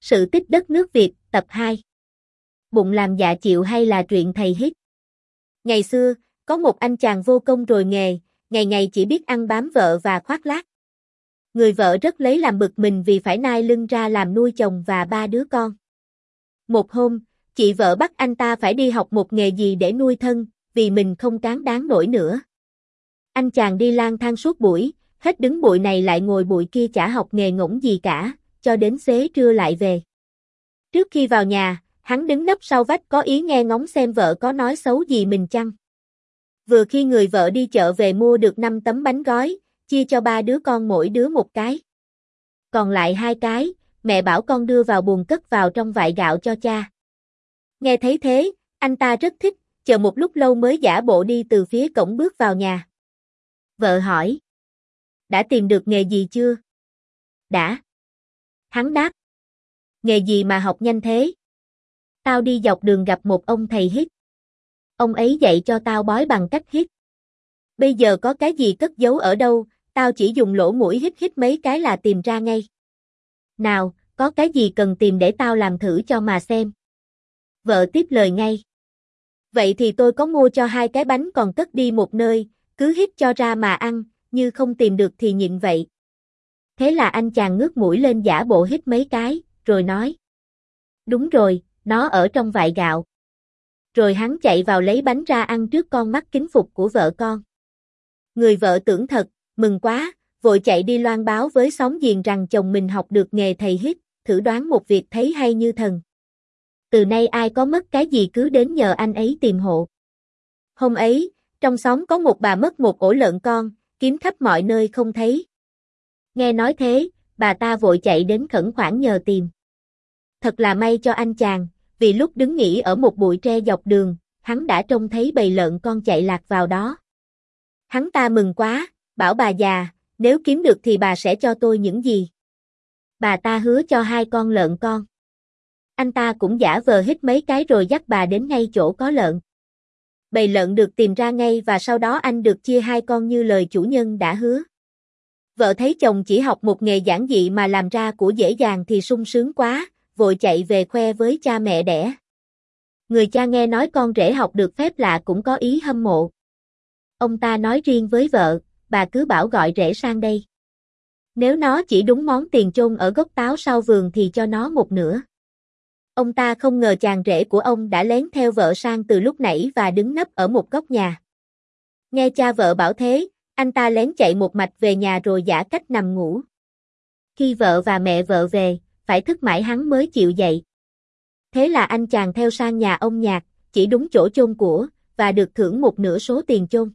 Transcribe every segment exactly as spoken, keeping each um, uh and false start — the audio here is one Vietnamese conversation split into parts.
Sự tích đất nước Việt, tập hai. Bụng làm dạ chịu hay là truyện thầy hít. Ngày xưa, có một anh chàng vô công rồi nghề, ngày ngày chỉ biết ăn bám vợ và khoác lác. Người vợ rất lấy làm bực mình vì phải nai lưng ra làm nuôi chồng và ba đứa con. Một hôm, chị vợ bắt anh ta phải đi học một nghề gì để nuôi thân, vì mình không cán đáng nổi nữa. Anh chàng đi lang thang suốt buổi, hết đứng bụi này lại ngồi bụi kia chả học nghề ngỗng gì cả, cho đến xế trưa lại về. Trước khi vào nhà, hắn đứng nấp sau vách có ý nghe ngóng xem vợ có nói xấu gì mình chăng. Vừa khi người vợ đi chợ về mua được năm tấm bánh gói, chia cho ba đứa con mỗi đứa một cái. Còn lại hai cái, mẹ bảo con đưa vào buồng cất vào trong vại gạo cho cha. Nghe thấy thế, anh ta rất thích, chờ một lúc lâu mới giả bộ đi từ phía cổng bước vào nhà. Vợ hỏi: đã tìm được nghề gì chưa? Đã. Hắn đáp: nghề gì mà học nhanh thế? Tao đi dọc đường gặp một ông thầy hít. Ông ấy dạy cho tao bói bằng cách hít. Bây giờ có cái gì cất giấu ở đâu, tao chỉ dùng lỗ mũi hít hít mấy cái là tìm ra ngay. Nào, có cái gì cần tìm để tao làm thử cho mà xem. Vợ tiếp lời ngay: vậy thì tôi có mua cho hai cái bánh còn cất đi một nơi, cứ hít cho ra mà ăn, như không tìm được thì nhịn vậy. Thế là anh chàng ngước mũi lên giả bộ hít mấy cái, rồi nói: đúng rồi, nó ở trong vại gạo. Rồi hắn chạy vào lấy bánh ra ăn trước con mắt kính phục của vợ con. Người vợ tưởng thật, mừng quá, vội chạy đi loan báo với xóm giềng rằng chồng mình học được nghề thầy hít, thử đoán một việc thấy hay như thần. Từ nay ai có mất cái gì cứ đến nhờ anh ấy tìm hộ. Hôm ấy, trong xóm có một bà mất một ổ lợn con, kiếm khắp mọi nơi không thấy. Nghe nói thế, bà ta vội chạy đến khẩn khoản nhờ tìm. Thật là may cho anh chàng, vì lúc đứng nghỉ ở một bụi tre dọc đường, hắn đã trông thấy bầy lợn con chạy lạc vào đó. Hắn ta mừng quá, bảo bà già, nếu kiếm được thì bà sẽ cho tôi những gì. Bà ta hứa cho hai con lợn con. Anh ta cũng giả vờ hít mấy cái rồi dắt bà đến ngay chỗ có lợn. Bầy lợn được tìm ra ngay và sau đó anh được chia hai con như lời chủ nhân đã hứa. Vợ thấy chồng chỉ học một nghề giản dị mà làm ra của dễ dàng thì sung sướng quá, vội chạy về khoe với cha mẹ đẻ. Người cha nghe nói con rể học được phép lạ cũng có ý hâm mộ. Ông ta nói riêng với vợ, bà cứ bảo gọi rể sang đây. Nếu nó chỉ đúng món tiền chôn ở gốc táo sau vườn thì cho nó một nửa. Ông ta không ngờ chàng rể của ông đã lén theo vợ sang từ lúc nãy và đứng nấp ở một góc nhà. Nghe cha vợ bảo thế, anh ta lén chạy một mạch về nhà rồi giả cách nằm ngủ. Khi vợ và mẹ vợ về, phải thức mãi hắn mới chịu dậy. Thế là anh chàng theo sang nhà ông Nhạc, chỉ đúng chỗ chôn của, và được thưởng một nửa số tiền chôn.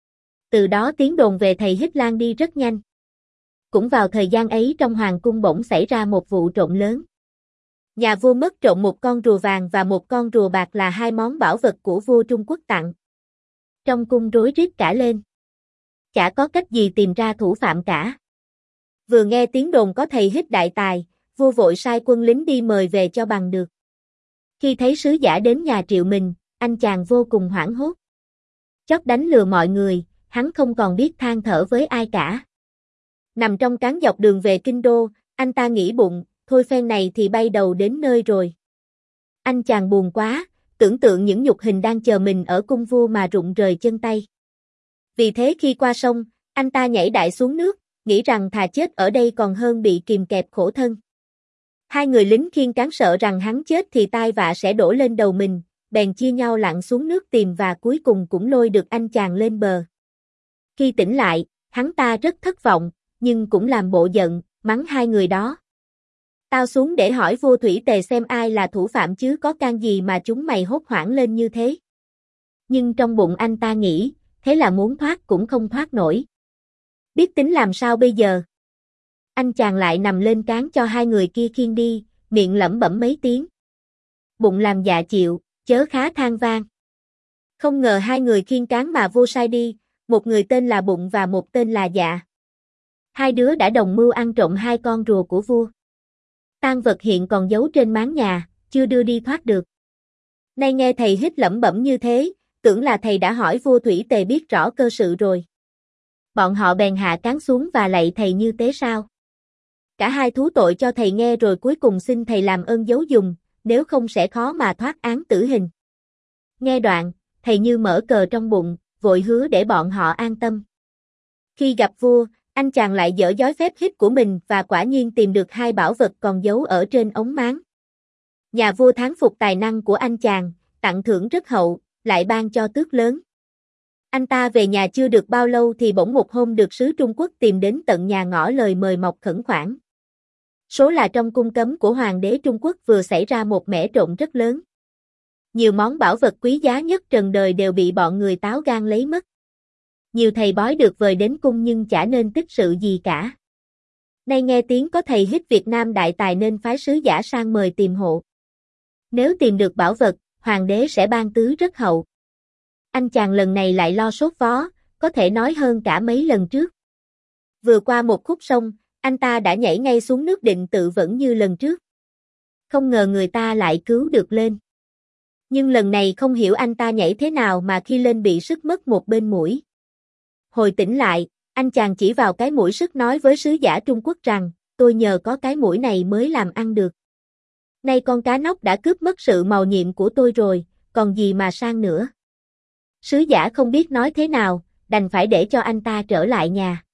Từ đó tiếng đồn về thầy hít lan đi rất nhanh. Cũng vào thời gian ấy trong hoàng cung bỗng xảy ra một vụ trộm lớn. Nhà vua mất trộm một con rùa vàng và một con rùa bạc là hai món bảo vật của vua Trung Quốc tặng. Trong cung rối rít cả lên. Chả có cách gì tìm ra thủ phạm cả. Vừa nghe tiếng đồn có thầy hít đại tài, vua vội sai quân lính đi mời về cho bằng được. Khi thấy sứ giả đến nhà triệu mình, anh chàng vô cùng hoảng hốt. Chót đánh lừa mọi người, hắn không còn biết than thở với ai cả. Nằm trong cáng dọc đường về kinh đô, anh ta nghĩ bụng, thôi phen này thì bay đầu đến nơi rồi. Anh chàng buồn quá, tưởng tượng những nhục hình đang chờ mình ở cung vua mà rụng rời chân tay. Vì thế khi qua sông, anh ta nhảy đại xuống nước, nghĩ rằng thà chết ở đây còn hơn bị kìm kẹp khổ thân. Hai người lính khiêng cáng sợ rằng hắn chết thì tai vạ sẽ đổ lên đầu mình, bèn chia nhau lặn xuống nước tìm và cuối cùng cũng lôi được anh chàng lên bờ. Khi tỉnh lại, hắn ta rất thất vọng, nhưng cũng làm bộ giận, mắng hai người đó. Tao xuống để hỏi vua Thủy Tề xem ai là thủ phạm chứ có can gì mà chúng mày hốt hoảng lên như thế. Nhưng trong bụng anh ta nghĩ, thế là muốn thoát cũng không thoát nổi. Biết tính làm sao bây giờ? Anh chàng lại nằm lên cáng cho hai người kia khiêng đi, miệng lẩm bẩm mấy tiếng. Bụng làm dạ chịu, chớ khá than vang. Không ngờ hai người khiêng cáng mà vô sai đi, một người tên là Bụng và một tên là Dạ. Hai đứa đã đồng mưu ăn trộm hai con rùa của vua. Tang vật hiện còn giấu trên máng nhà, chưa đưa đi thoát được. Nay nghe thầy hít lẩm bẩm như thế, tưởng là thầy đã hỏi vua Thủy Tề biết rõ cơ sự rồi. Bọn họ bèn hạ cáng xuống và lạy thầy như tế sao. Cả hai thú tội cho thầy nghe rồi cuối cùng xin thầy làm ơn giấu dùng, nếu không sẽ khó mà thoát án tử hình. Nghe đoạn, thầy như mở cờ trong bụng, vội hứa để bọn họ an tâm. Khi gặp vua, anh chàng lại dở dối phép hít của mình và quả nhiên tìm được hai bảo vật còn giấu ở trên ống máng. Nhà vua thán phục tài năng của anh chàng, tặng thưởng rất hậu, lại ban cho tước lớn. Anh ta về nhà chưa được bao lâu thì bỗng một hôm được sứ Trung Quốc tìm đến tận nhà ngỏ lời mời mọc khẩn khoản. Số là trong cung cấm của Hoàng đế Trung Quốc vừa xảy ra một mẻ trộn rất lớn. Nhiều món bảo vật quý giá nhất trần đời đều bị bọn người táo gan lấy mất. Nhiều thầy bói được vời đến cung nhưng chả nên tích sự gì cả. Nay nghe tiếng có thầy hít Việt Nam đại tài nên phái sứ giả sang mời tìm hộ. Nếu tìm được bảo vật, Hoàng đế sẽ ban tứ rất hậu. Anh chàng lần này lại lo sốt vó, có thể nói hơn cả mấy lần trước. Vừa qua một khúc sông, anh ta đã nhảy ngay xuống nước định tự vẫn như lần trước. Không ngờ người ta lại cứu được lên. Nhưng lần này không hiểu anh ta nhảy thế nào mà khi lên bị sứt mất một bên mũi. Hồi tỉnh lại, anh chàng chỉ vào cái mũi sứt nói với sứ giả Trung Quốc rằng, tôi nhờ có cái mũi này mới làm ăn được. Nay con cá nóc đã cướp mất sự màu nhiệm của tôi rồi, còn gì mà sang nữa. Sứ giả không biết nói thế nào, đành phải để cho anh ta trở lại nhà.